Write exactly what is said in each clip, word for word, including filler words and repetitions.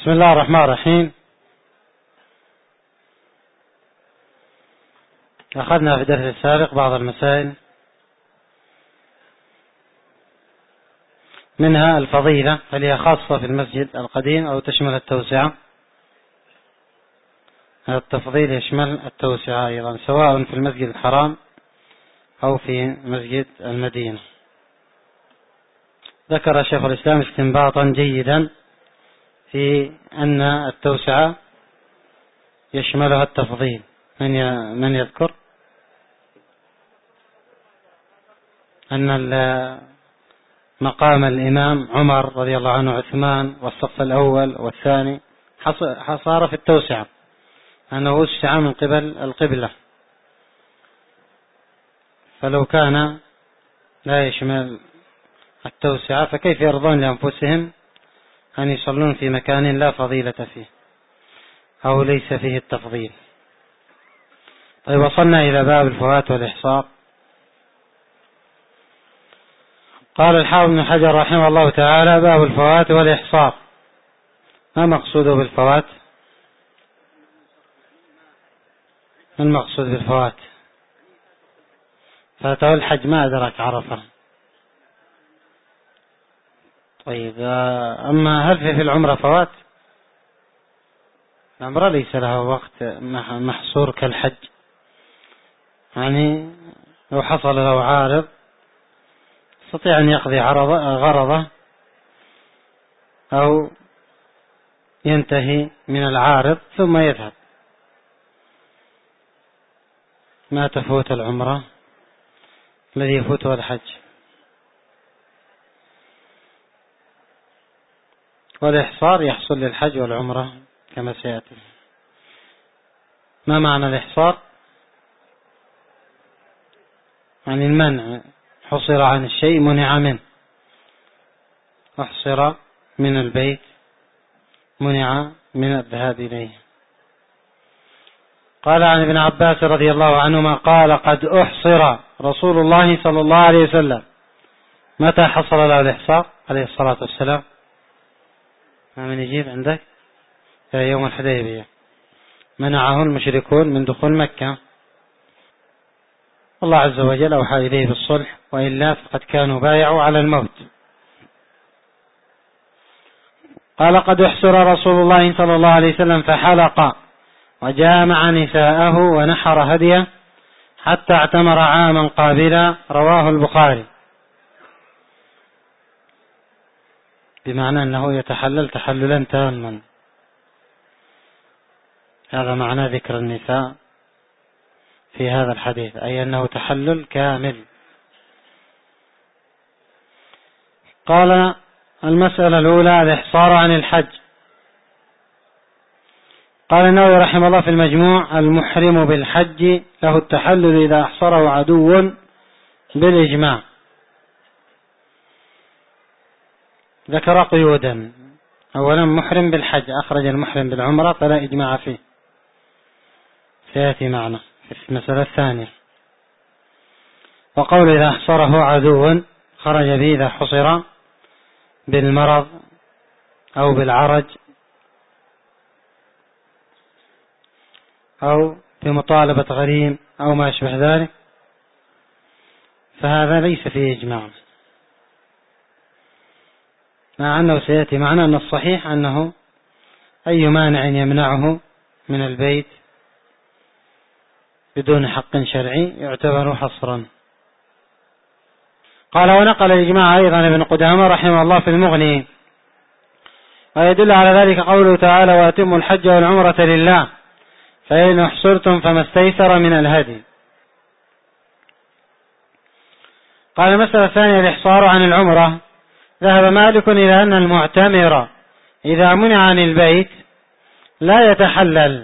بسم الله الرحمن الرحيم. أخذنا في الدرس السابق بعض المسائل، منها الفضيلة هل هي خاصة في المسجد القديم أو تشمل التوسعة. التفضيل يشمل التوسعة أيضا سواء في المسجد الحرام أو في مسجد المدينة. ذكر شيخ الإسلام استنباطا جيدا في أن التوسعة يشملها التفضيل. من من يذكر أن مقام الإمام عمر رضي الله عنه عثمان والصف الأول والثاني حصار في التوسعة، أنه وسع من قبل القبلة، فلو كان لا يشمل التوسعة فكيف يرضون لأنفسهم أن يصلون في مكان لا فضيلة فيه أو ليس فيه التفضيل. طيب، وصلنا إلى باب الفوات والإحصار. قال الحافظ ابن حجر رحمه الله تعالى: باب الفوات والإحصار. ما مقصوده بالفوات؟ ما المقصود بالفوات؟ فاته الحج ما أدرك عرفه. طيب، أما هل في العمرة فوات؟ العمرة ليس لها وقت محصور كالحج، يعني لو حصل له عارض يستطيع أن يقضي غرضه أو ينتهي من العارض ثم يذهب، ما تفوت العمرة الذي يفوتها الحج. والإحصار يحصل للحج والعمرة كما سيأتي. ما معنى الإحصار؟ يعني المنع، حصر عن الشيء منع منه، احصر من البيت منع من الذهاب إليه. قال عن ابن عباس رضي الله عنهما قال: قد أحصر رسول الله صلى الله عليه وسلم. متى حصل له الإحصار عليه الصلاة والسلام؟ ما من يجيب عندك؟ يوم الحديبية منعه المشركون من دخول مكة، الله عز وجل أوحى إليه بالصلح، وإلا فقد كانوا بايعوا على الموت. قال: قد احصر رسول الله صلى الله عليه وسلم فحلق وجامع نساءه ونحر هديه حتى اعتمر عاما قابلا. رواه البخاري. بمعنى أنه يتحلل تحللا تاما. هذا معنى ذكر النساء في هذا الحديث، أي أنه تحلل كامل. قال: المسألة الأولى الإحصار عن الحج. قال النووي رحمه الله في المجموع: المحرم بالحج له التحلل إذا أحصره عدو بالإجماع. ذكر قيودا. أولا، محرم بالحج أخرج المحرم بالعمرة فلا إجماع فيه، سيأتي معنا في المسألة الثانية. وقول إذا أحصره عدو خرج به إذا حصر بالمرض أو بالعرج أو بمطالبة غريم أو ما أشبه ذلك، فهذا ليس فيه إجماع، مع أنه سيأتي معنا أن الصحيح أنه أي مانع يمنعه من البيت بدون حق شرعي يعتبر حصرا. قال: ونقل الإجماع أيضا ابن قدامة رحمه الله في المغني. ويدل على ذلك قوله تعالى: وأتموا الحج والعمرة لله فإن احصرتم فما استيسر من الهدي. قال: المسألة الثانية الإحصار عن العمرة. ذهب مالك إلى أن المعتمر إذا منع عن البيت لا يتحلل،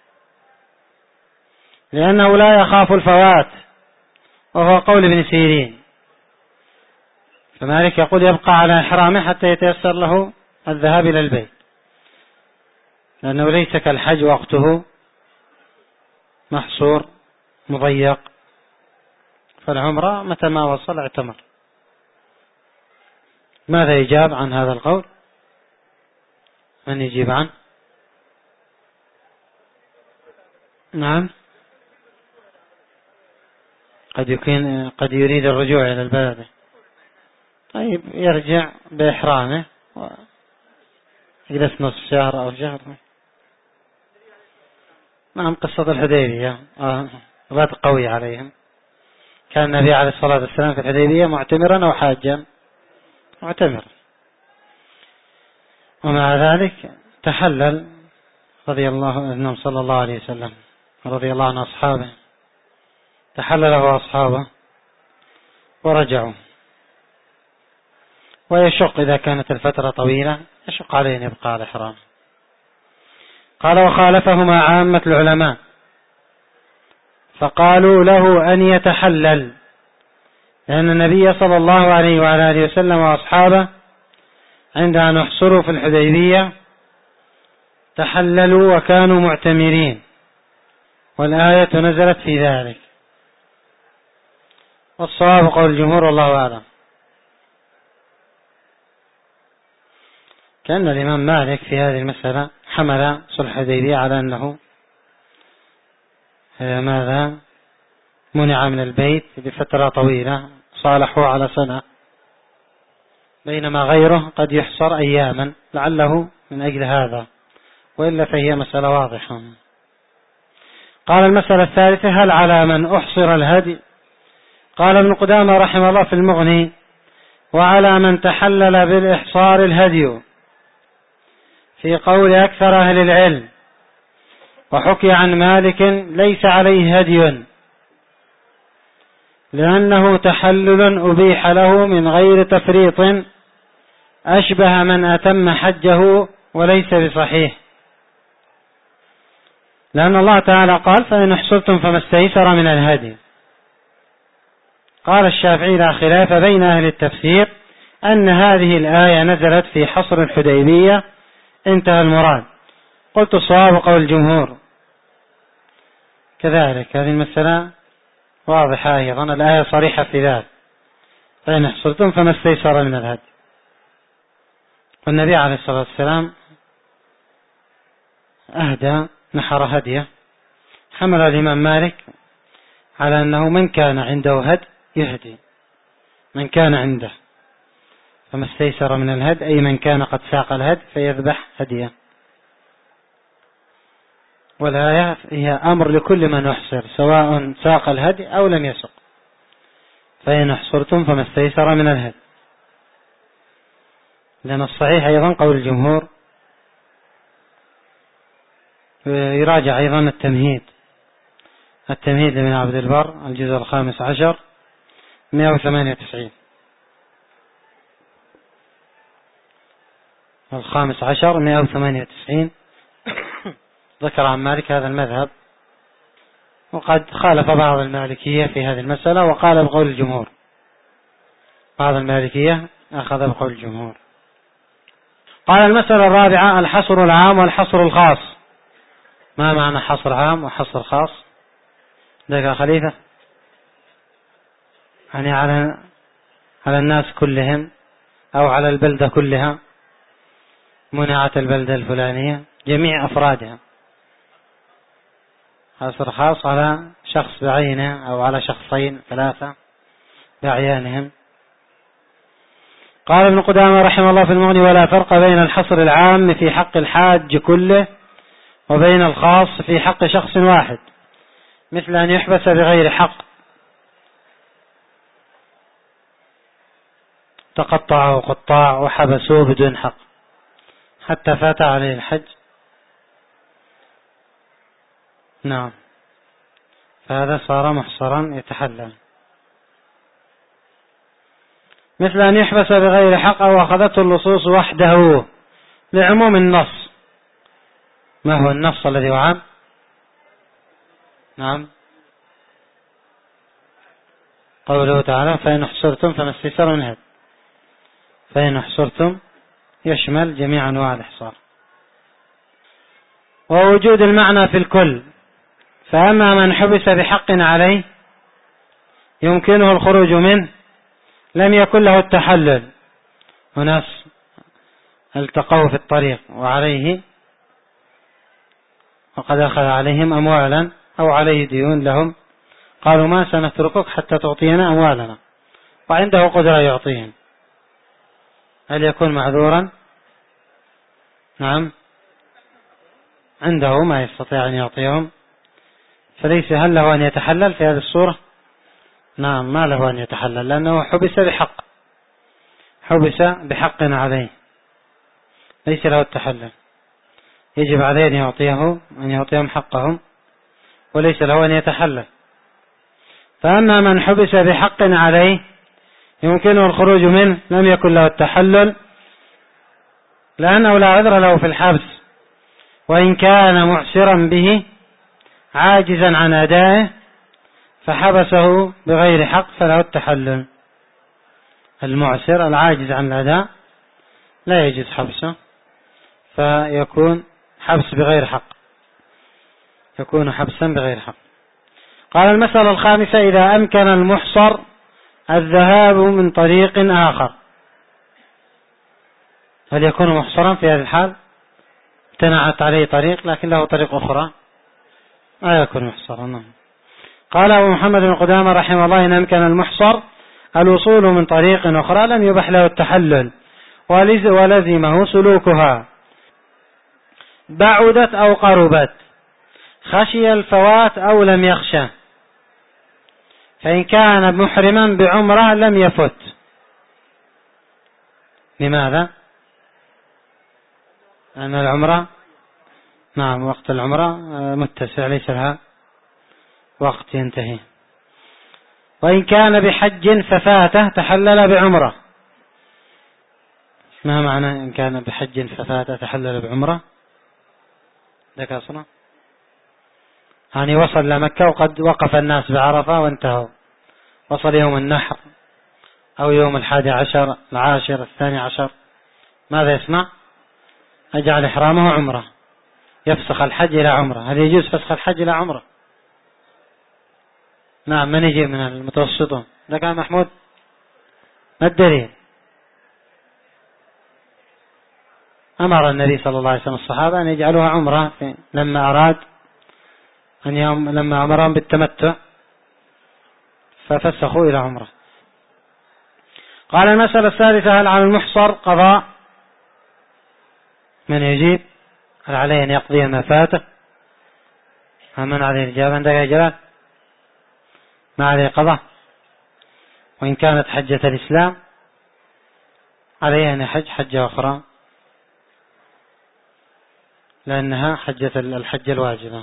لأنه لا يخاف الفوات، وهو قول ابن سيرين. فمالك يقول يبقى على إحرامه حتى يتيسر له الذهاب إلى البيت، لأنه ليس كالحج وقته محصور مضيق، فالعمرة متى ما وصل اعتمر. ماذا يجاب عن هذا القول؟ من يجيب عنه؟ نعم، قد يكون قد يريد الرجوع إلى البلد. طيب يرجع بإحرامه ويجلس نصف شهر أو شهر. نعم، قصة الحديبية آه. لا تقوي عليهم. كان النبي عليه الصلاة والسلام في الحديبية معتمرا أو حاجا؟ معتمر، ومع ذلك تحلل رضي الله عنه صلى الله عليه وسلم، رضي الله عن أصحابه، تحلله أصحابه ورجعوا. ويشق إذا كانت الفترة طويلة يشق عليه أن يبقى على الإحرام. قال: وخالفهما عامة العلماء فقالوا له أن يتحلل، لأن النبي صلى الله عليه وعلى آله وسلم وأصحابه عند أن احصروا في الحديبية تحللوا وكانوا معتمرين، والآية نزلت في ذلك. والصواب قول الجمهور والله أعلم. كأن الإمام مالك في هذه المسألة حمل صلح الحديبية على أنه ماذا منع من البيت بفترة طويلة، صالحوا على سنة، بينما غيره قد يحصر أياما لعله من أجل هذا، وإلا فهي مسألة واضحة. قال: المسألة الثالثة: هل على من أحصر الهدي؟ قال ابن قدامة رحمه الله في المغني: وعلى من تحلل بالإحصار الهدي، في قول أكثر أهل العلم. وحكي عن مالك ليس عليه هدي، لأنه تحلل أبيح له من غير تفريط، أشبه من أتم حجه وليس بصحيح، لأن الله تعالى قال: فإن احصرتم فما استيسر من الهدي. قال الشافعي: لا خلاف بين أهل التفسير أن هذه الآية نزلت في حصر الحديبية، انتهى المراد. قلت: الصواب قول الجمهور. كذلك هذه المسألة واضحة أيضا، الآية صريحة في ذلك: فإن احصرتم فما استيسر من الهدي. والنبي عليه الصلاة والسلام أهدى، نحر هديه. حمل الإمام مالك على أنه من كان عنده هدي يهدي، من كان عنده، فما استيسر من الهدي أي من كان قد ساق الهدي فيذبح هديه. والآية هي أمر لكل من يحصر، سواء ساق الهدي أو لم يسق. فإن احصرتم فما استيسر من الهدي، لأن الصحيح أيضا قول الجمهور. يراجع أيضا التمهيد، التمهيد لابن عبد البر الجزء الخامس عشر مئة وثمانية وتسعين، الخامس عشر مئة وثمانية وتسعين. ذكر عن مالك هذا المذهب، وقد خالف بعض المالكية في هذه المسألة وقال بقول الجمهور. بعض المالكية أخذ بقول الجمهور. قال: المسألة الرابعة: الحصر العام والحصر الخاص. ما معنى حصر عام وحصر خاص؟ ذكر خليفة يعني على على الناس كلهم أو على البلدة كلها، منعت البلدة الفلانية جميع أفرادها. حصر خاص على شخص بعينه أو على شخصين ثلاثة بعيانهم. قال ابن قدامة رحمه الله في المغني: ولا فرق بين الحصر العام في حق الحاج كله وبين الخاص في حق شخص واحد، مثل أن يحبس بغير حق، تقطعه قطاع وحبسوه بدون حق حتى فات عليه الحج. نعم، فهذا صار محصرا يتحلل. مثل أن يحبس بغير حق أو أخذته اللصوص وحده، لعموم النص. ما هو النص الذي وعام؟ نعم، قوله تعالى: فإن احصرتم فما استيسر من الهدي. فإن احصرتم يشمل جميع أنواع الإحصار. ووجود المعنى في الكل. فأما من حبس بحق عليه يمكنه الخروج منه لم يكن له التحلل. وناس التقوا في الطريق وعليه وقد أخذ عليهم أموالا أو عليه ديون لهم، قالوا ما سنتركك حتى تعطينا أموالنا، وعنده قدرة يعطيهم، هل يكون معذورا؟ نعم، عنده ما يستطيع أن يعطيهم، فليس هل له أن يتحلل في هذه الصورة؟ نعم، ما له أن يتحلل لأنه حبس بحق، حبس بحق عليه، ليس له التحلل، يجب عليه أن يعطيه أن يعطيهم حقهم، وليس له أن يتحلل. فأما من حبس بحق عليه يمكنه الخروج منه لم يكن له التحلل، لأنه لا عذر له في الحبس، وإن كان معسرا به عاجزا عن أدائه فحبسه بغير حق فله التحلل. المعسر العاجز عن الأداء لا يجوز حبسه، فيكون حبس بغير حق، يكون حبسا بغير حق. قال المسألة الخامسة: إذا أمكن المحصر الذهاب من طريق آخر، هل يكون محصرا في هذه الحال؟ امتنعت عليه طريق لكن له طريق أخرى، لا يكون محصرا. قال أبو محمد بن قدامة رحمه الله: إن أمكن المحصر الوصول من طريق أخرى لم يبح له التحلل ولزمه سلوكها، بعدت أو قربت، خشي الفوات أو لم يخشى. فإن كان محرما بعمرة لم يفت. لماذا؟ لأن العمرة نعم وقت العمرة متسع، ليس لها وقت ينتهي. وإن كان بحج ففاته تحلل بعمرة. ما معنى إن كان بحج ففاته تحلل بعمرة؟ ذاك أصلا يعني وصل لمكة وقد وقف الناس بعرفة وانتهوا، وصل يوم النحر أو يوم الحادي عشر العاشر الثاني عشر، ماذا يصنع؟ أجعل إحرامه عمرة، يفسخ الحج إلى عمرة. هل يجوز فسخ الحج إلى عمرة؟ نعم. من يجي من المتوسطون؟ ده كان محمود، ما الدليل؟ أمر النبي صلى الله عليه وسلم الصحابة أن يجعلوها عمرة لما أراد أن يوم لما أمرهم بالتمتع ففسخوا إلى عمرة. قال المسألة الثالثة: هل على المحصر قضاء؟ من يجيب؟ هل عليه أن يقضي ما فاته؟ من عليه الإجابة؟ عندك يا جلال؟ ما عليه قضاء، وإن كانت حجة الإسلام عليه أن يحج حجة أخرى لأنها حجة الحج الواجبة.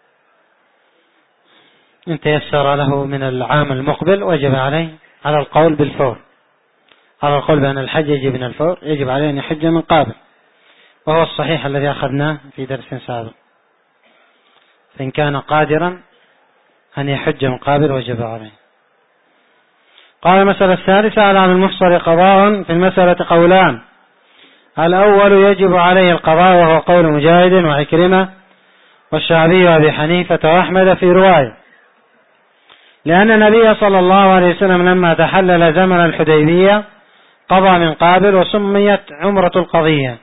إن تيسر له من العام المقبل وجب عليه على القول بالفور، على القول بأن الحج يجب من الفور، يجب عليه أن يحج من قابل، وهو الصحيح الذي أخذناه في درس سابق. فإن كان قادرا أن يحج من قابل وجب عليه. قال المسألة الثالثة: على المحصر قضاء. في المسألة قولان: الأول يجب عليه القضاء وهو قول مجاهد وعكرمة والشعبي وأبي حنيفة وأحمد في رواية، لأن النبي صلى الله عليه وسلم لما تحلل زمن الحديبية قضى من قابل وسميت عمرة القضية.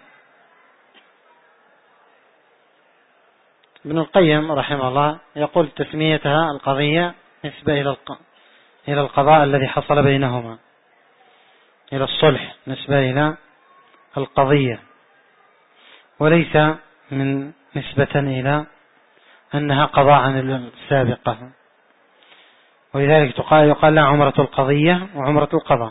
ابن القيم رحمه الله يقول تسميتها القضية نسبة إلى القضاء الذي حصل بينهما، إلى الصلح، نسبة إلى القضية، وليس من نسبة إلى أنها قضاء عن السابقة. ولذلك تقال يقال لها عمرة القضية وعمرة القضاء.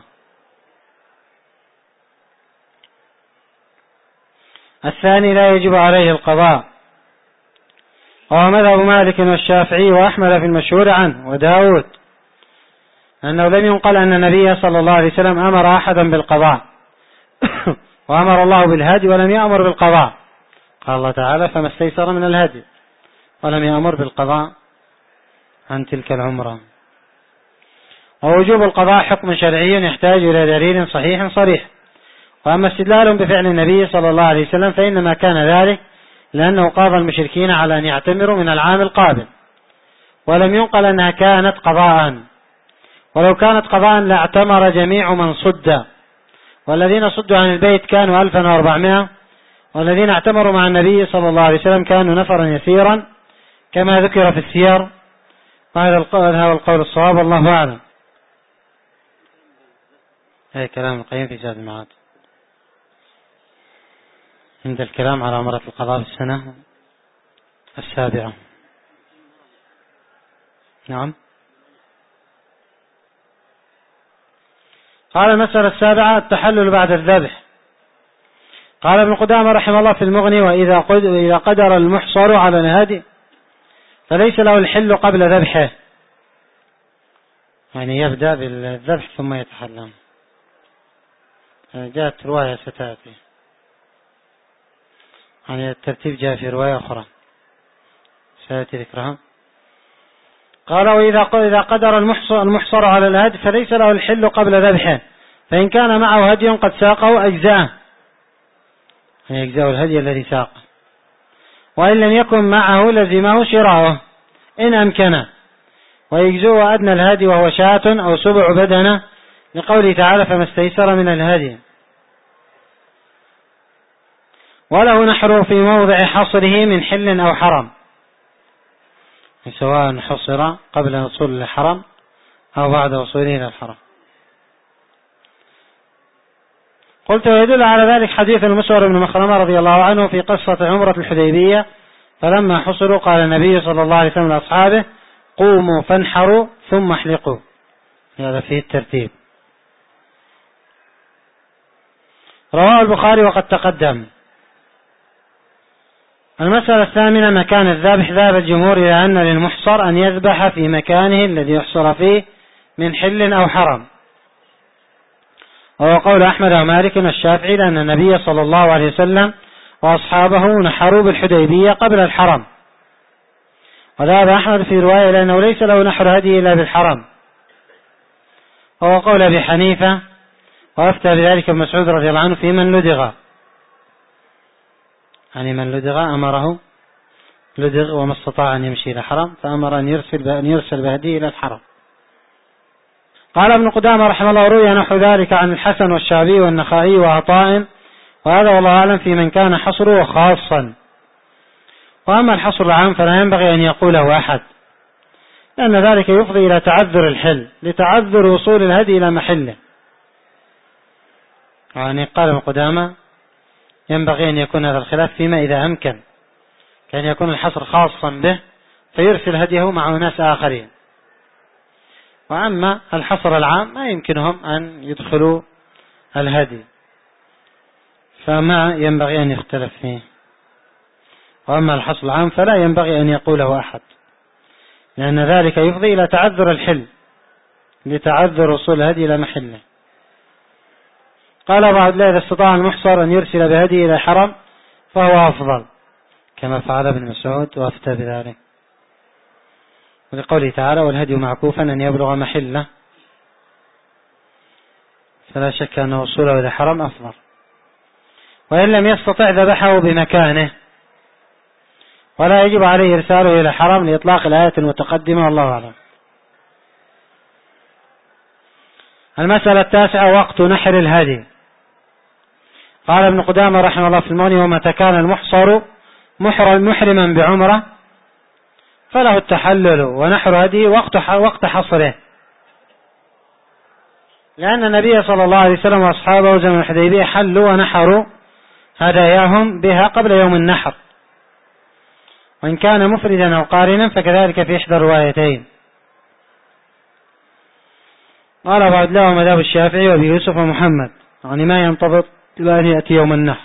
الثاني لا يجب عليه القضاء، وهو مذهب مالك والشافعي وأحمد في المشهور عنه وداود، أنه لم ينقل أن النبي صلى الله عليه وسلم أمر أحدا بالقضاء وأمر الله بالهدي ولم يأمر بالقضاء. قال الله تعالى: فما استيسر من الهدي، ولم يأمر بالقضاء عن تلك العمرة. ووجوب القضاء حكم شرعي يحتاج إلى دليل صحيح صريح. وأما استدلال بفعل النبي صلى الله عليه وسلم فإنما كان ذلك لأنه قاضى المشركين على أن يعتمروا من العام القادم، ولم ينقل أنها كانت قضاء، ولو كانت قضاء لاعتمر جميع من صد، والذين صدوا عن البيت كانوا ألفا وأربعمائة، والذين اعتمروا مع النبي صلى الله عليه وسلم كانوا نفرا يسيرا كما ذكر في السير. وهذا القول هذا القول الصواب، والله أعلم. هذا كلام القيم في زاد المعاد عند الكلام على عمرة القضاء في السنة السابعة. نعم. قال المسألة السابعة التحلل بعد الذبح. قال ابن قدامة رحمه الله في المغني: وإذا قدر المحصر على الهدي فليس له الحل قبل ذبحه، يعني يبدأ بالذبح ثم يتحلل. جاءت رواية ستأتي، يعني الترتيب جاء في رواية أخرى سيأتي ذكرها. قال: وإذا قدر المحصر على الهدي فليس له الحل قبل ذبحه، فإن كان معه هدي قد ساقه أجزاءه، يعني يجزاء الهدي الذي ساقه، وإن لم يكن معه لزمه شراؤه إن أمكن، ويجزوه أدنى الهدي وهو شاة أو سبع بدنة، لقوله تعالى: فما استيسر من الهدي. وله نحره في موضع حصره من حل أو حرم، سواء حصر قبل وصول الحرم أو بعد وصوله إلى الحرم. قلت: ويدل على ذلك حديث المسور بن مخرمة رضي الله عنه في قصة عمرة الحديبية، فلما حصروا قال النبي صلى الله عليه وسلم لأصحابه: قوموا فانحروا ثم احلقوا. هذا فيه الترتيب. رواه البخاري وقد تقدم. المسألة الثامنة مكان الذبح. ذهب الجمهور إلى أن للمحصر أن يذبح في مكانه الذي يحصر فيه من حل أو حرم، وهو قول أحمد ومالك والشافعي، لأن النبي صلى الله عليه وسلم وأصحابه نحروا بالحديبية قبل الحرم. وذهب أحمد في رواية لأنه ليس له نحر هدي إلا بالحرم، وهو قول أبي حنيفة، وأفتى بذلك ابن مسعود رضي الله عنه في من لدغ، يعني من لدغ أمره لدغ وما استطاع أن يمشي إلى حرم، فأمر أن يرسل أن يرسل بهديه إلى الحرم. قال ابن قدامة رحمه الله: روي نحو ذلك عن الحسن والشعبي والنخعي وعطاء، وهذا والله أعلم في من كان حصره خاصا. وأما الحصر العام فلا ينبغي أن يقوله أحد، لأن ذلك يفضي إلى تعذر الحل لتعذر وصول الهدي إلى محله. يعني قال ابن قدامة: ينبغي أن يكون هذا الخلاف فيما إذا أمكن، كان يكون الحصر خاصا به فيرسل هديه مع ناس آخرين. وأما الحصر العام ما يمكنهم أن يدخلوا الهدي، فما ينبغي أن يختلف فيه. وأما الحصر العام فلا ينبغي أن يقوله أحد، لأن ذلك يفضي إلى تعذر الحل لتعذر وصول الهدي إلى محله. قال أبو عبد الله: إذا استطاع المحصر أن يرسل بهدي إلى حرم فهو أفضل، كما فعل ابن مسعود وأفتى بذلك، ولقوله تعالى: والهدي معكوفا أن يبلغ محله، فلا شك أن وصوله إلى حرم أفضل. وإن لم يستطع ذبحه بمكانه، ولا يجب عليه إرساله إلى حرم لإطلاق الآية المتقدمة، والله أعلم. المسألة التاسعة وقت نحر الهدي. قال ابن قدامة رحمه الله في المغني: ومتى كان المحصر محرما بعمرة فله التحلل ونحر هدي وقت وقت حصره، لأن النبي صلى الله عليه وسلم وأصحابه زمن الحديبية حلوا ونحروا هداياهم بها قبل يوم النحر، وإن كان مفردا أو قارنا فكذلك في إحدى الروايتين. قال أبو عبد الله: ومذهب الشافعي وأبي يوسف ومحمد، يعني ما ينتظر إلى أن يأتي يوم النحر.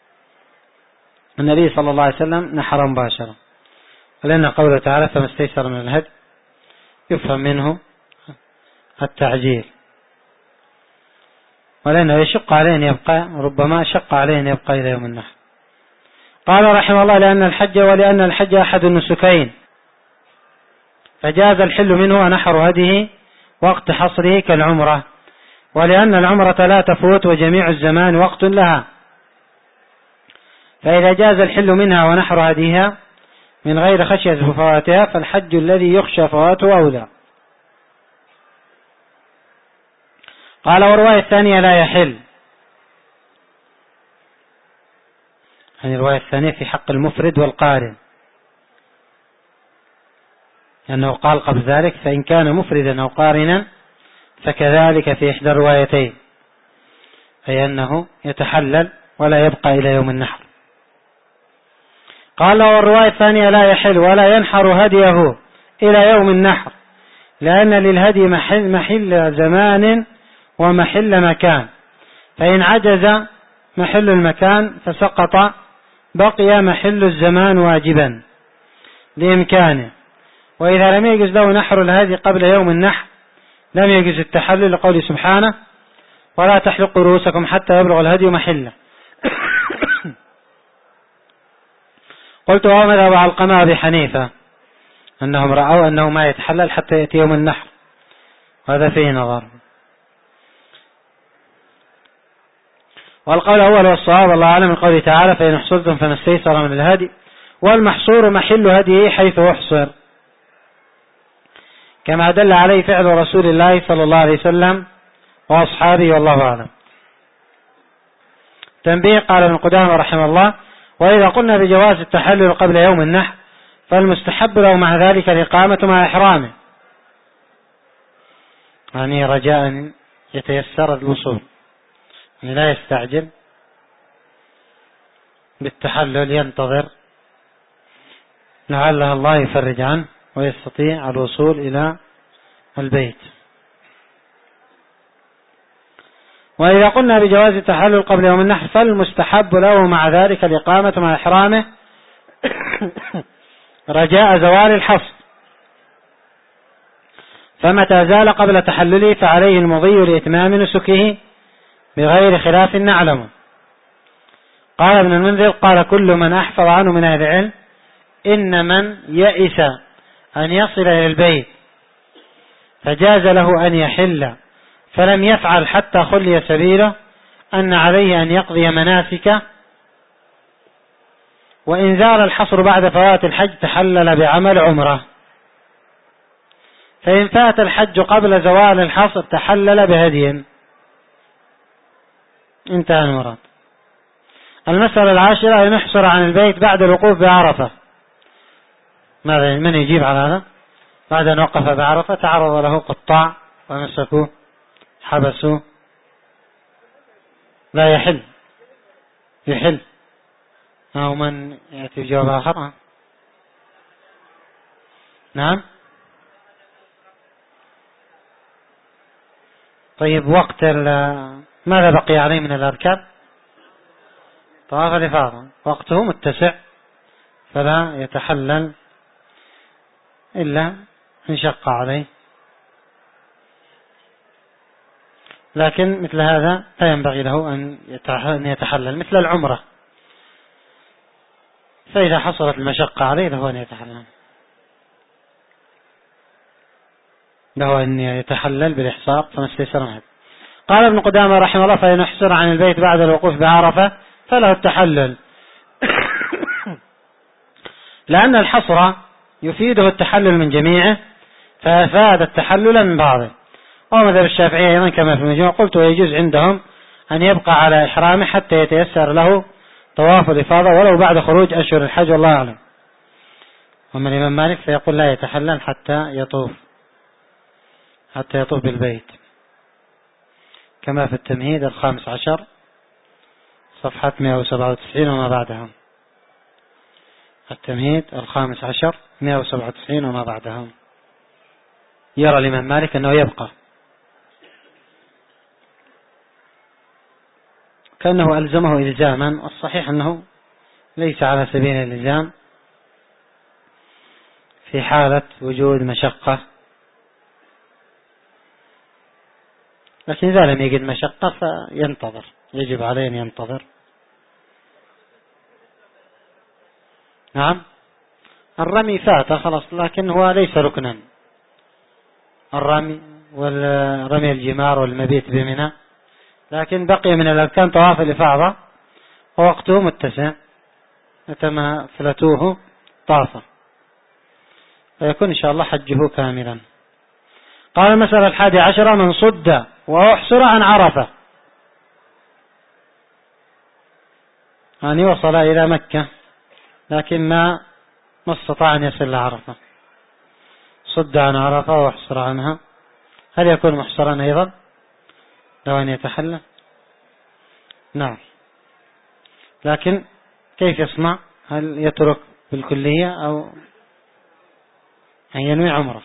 النبي صلى الله عليه وسلم نحر مباشرة، ولأن قوله تعالى: فما استيسر من الهدي يفهم منه التعجيل، ولأنه يشق عليه أن يبقى، ربما شق عليه أن يبقى إلى يوم النحر. قال رحمه الله: لأن الحج ولأن الحج أحد النسكين فجاز الحل منه ونحر هديه وقت حصره كالعمرة، ولأن العمرة لا تفوت وجميع الزمان وقت لها، فإذا جاز الحل منها ونحر هديها من غير خشية فواتها فالحج الذي يخشى فواته أولى. قال: والرواية الثانية لا يحل، يعني الرواية الثانية في حق المفرد والقارن، لأنه قال قبل ذلك فإن كان مفردا أو قارنا فكذلك في إحدى الروايتين، أي أنه يتحلل ولا يبقى إلى يوم النحر. قال والرواية الثانية لا يحل ولا ينحر هديه إلى يوم النحر، لأن للهدي محل, محل زمان ومحل مكان، فإن عجز محل المكان فسقط، بقي محل الزمان واجبا لإمكانه. وإذا لم يجز له نحر الهدي قبل يوم النحر لم يجز التحلل، لقوله سبحانه ولا تحلقوا رؤوسكم حتى يبلغ الهدي محله. قلت وهو مذهب علقمة أبي حنيفة أنهم رأوا أنه ما يتحلل حتى يأتي يوم النحر، وهذا فيه نظر. والقول الأول والصواب الله أعلم من قوله تعالى فإن احصرتم فما استيسر من الهدي، والمحصور محل هديه حيث احصر، كما دل عليه فعل رسول الله صلى الله عليه وسلم وأصحابه والله أعلم. تنبيه. قال ابن قدامة رحمه الله وإذا قلنا بجواز التحلل قبل يوم النحر فالمستحب له مع ذلك الإقامة مع إحرامه، يعني رجاء يتيسر الوصول، يعني لا يستعجل بالتحلل، ينتظر لعله الله يفرج عنه ويستطيع الوصول إلى البيت. وإذا قلنا بجواز التحلل قبل يوم النحر فالمستحب له مع ذلك الإقامة مع إحرامه رجاء زوال الحصر، فمتى زال قبل تحلله فعليه المضي لإتمام نسكه بغير خلاف نعلمه. قال ابن المنذر قال كل من أحفظ عنه من أهل العلم إن من يئس أن يصل إلى البيت فجاز له أن يحل فلم يفعل حتى خلي سبيله أن عليه أن يقضي مناسكه، وإن زال الحصر بعد فوات الحج تحلل بعمل عمره، فإن فات الحج قبل زوال الحصر تحلل بهدي. انتهى المراد. المسألة العاشرة أن يحصر عن البيت بعد الوقوف بعرفة. ماذا من يجيب على هذا؟ بعد أن وقف بعرفة تعرض له قطاع ومسكوه حبسوه، لا يحل يحل أو من يأتي بجواب آخر. نعم. طيب وقت ماذا بقي عليه من الأركان؟ طواف الإفاضة وقته متسع فلا يتحلل إلا إن شق عليه، لكن مثل هذا لا ينبغي له أن يتحلل مثل العمرة، فإذا حصلت المشقة عليه له أن يتحلل له أن يتحلل بالإحصار فما استيسر منه. قال ابن قدامة رحمه الله فإن احصر عن البيت بعد الوقوف بعرفة فله التحلل لأن الحصر يفيده التحلل من جميعه فأفاد التحلل من بعضه. ومذهب الشافعية أيضا كما في المجموع. قلت ويجوز عندهم أن يبقى على إحرامه حتى يتيسر له طواف الإفاضة ولو بعد خروج أشهر الحج والله أعلم. ومن الإمام مالك فيقول لا يتحلل حتى يطوف حتى يطوف بالبيت، كما في التمهيد الخامس عشر صفحة مئة وسبعة وتسعين وما بعدها. التمهيد الخامس عشر مئة وسبعة وتسعين وما بعدها. يرى الإمام مالك أنه يبقى كأنه ألزمه إلزاما، والصحيح أنه ليس على سبيل الإلزام في حالة وجود مشقة، لكن إذا لم يجد مشقة فينتظر، يجب عليه أن ينتظر. نعم. الرمي فات خلاص، لكن هو ليس ركنا، الرمي والرمي الجمار والمبيت بمنى، لكن بقي من الأركان طواف الإفاضة ووقته متسع متى فلتوه طافة فيكون إن شاء الله حجه كاملا. قال المسألة الحادية عشرة من صد وأحصر عن عرفة يعني وصل إلى مكة لكن ما ما استطاع أن يصل لعرفة، صد عن عرفة واحصر عنها، هل يكون محصرا أيضا لو أن يتحلل؟ نعم، لكن كيف يصنع؟ هل يترك بالكلية أو أن ينوي عمره؟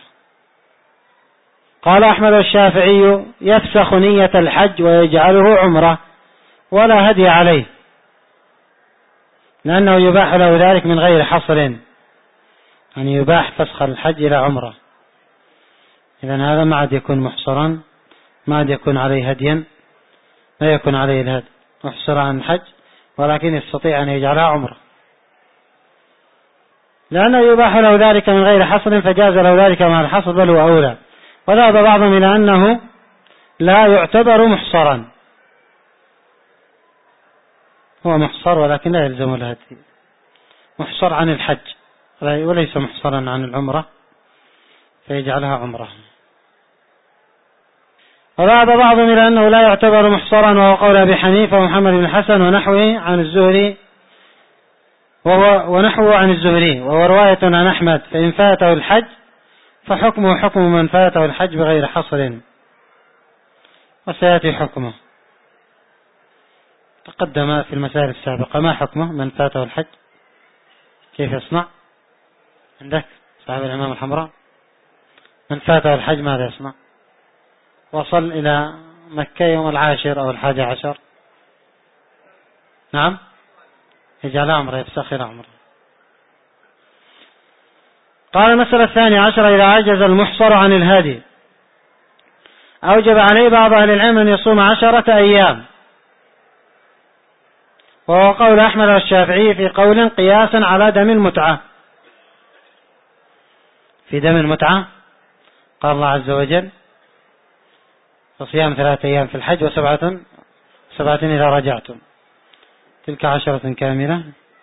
قال أحمد الشافعي يفسخ نية الحج ويجعله عمره ولا هدي عليه، لأنه يباح له ذلك من غير حصر، يعني يباح فسخ الحج إلى عمره. إذن هذا ما عاد يكون محصرا، ما عاد يكون عليه هديا، لا يكون عليه الهدي، محصر عن الحج ولكن يستطيع أن يجعلها عمره، لأنه يباح له ذلك من غير حصر فجاز له ذلك مع الحصر، بل هو أولى. وذهب بعضهم إلى أنه لا يعتبر محصرا، هو محصر ولكن لا يلزم الهدي، محصر عن الحج وليس محصرا عن العمرة فيجعلها عمره. وذهب بعضهم إلى أنه لا يعتبر محصرا، وهو قول أبي حنيفة ومحمد بن الحسن ونحوه عن الزهري، وهو ونحوه عن الزهري، وهو رواية عن أحمد، فإن فاته الحج فحكمه حكم من فاته الحج بغير حصر، وسيأتي حكمه تقدم في المسائل السابقة. ما حكمه من فاته الحج؟ كيف يصنع عندك صاحب الإمام الحمراء؟ من فاته الحج ماذا يصنع؟ وصل إلى مكة يوم العاشر أو الحادي عشر، نعم، يجعل عمره، يفسخ إلى عمره. قال المسألة الثانية عشر: إذا عجز المحصر عن الهدي أوجب عليه بعض أهل العلم أن يصوم عشرة أيام، وهو قول أحمد والشافعي في قول قياسا على دم المتعة. في دم المتعة قال الله عز وجل: فصيام ثلاثة أيام في الحج وسبعة سبعة إذا رجعتم، تلك عشرة كاملة.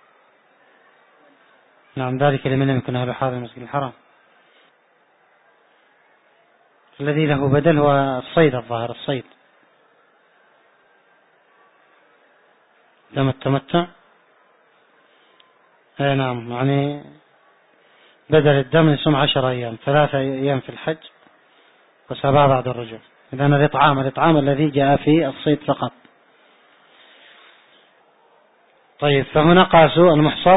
نعم، ذلك لمن لم يكن أهل حاضر المسجد الحرام. الذي له بدل هو الصيد، الظاهر الصيد، دم التمتع. اي نعم، يعني بدل الدم يصوم عشر أيام، ثلاثة أيام في الحج وسبعة بعد الرجوع. إذن الإطعام الإطعام الذي جاء في الصيد فقط. طيب، فهنا قاسوا المحصر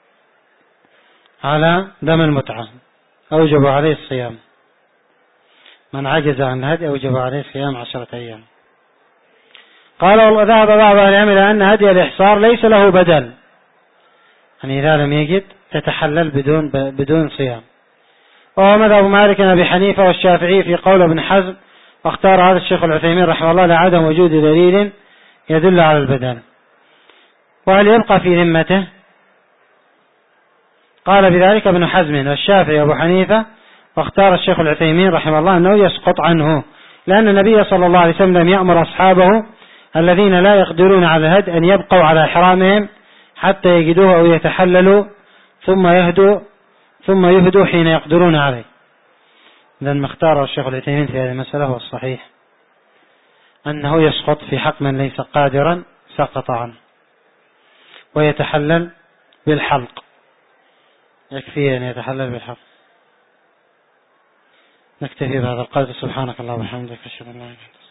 على دم المتعة، أوجب عليه الصيام. من عجز عن الهدي أوجب عليه صيام عشرة أيام. قال: وذهب بعض أهل العلم إلى أن هدي الإحصار ليس له بدل، يعني إذا لم يجد تتحلل بدون بدون صيام. وهو مذهب مالك وأبي حنيفة والشافعي في قول ابن حزم، واختار هذا الشيخ العثيمين رحمه الله لعدم وجود دليل يدل على البدل. وهل يبقى في ذمته؟ قال بذلك ابن حزم والشافعي وابو حنيفة، واختار الشيخ العثيمين رحمه الله أنه يسقط عنه، لأن النبي صلى الله عليه وسلم يأمر أصحابه الذين لا يقدرون على الهد أن يبقوا على إحرامهم حتى يجدوه أو يتحللوا ثم يهدوا ثم يهدوا حين يقدرون عليه. إذن ما اختاره الشيخ العثيمين في هذه المسألة هو الصحيح، أنه يسقط في حق من ليس قادرا، سقط عنه، ويتحلل بالحلق، يكفي أن يتحلل بالحلق. نكتفي بهذا القدر. سبحانك اللهم وبحمدك، أشهد أن لا إله إلا أنت.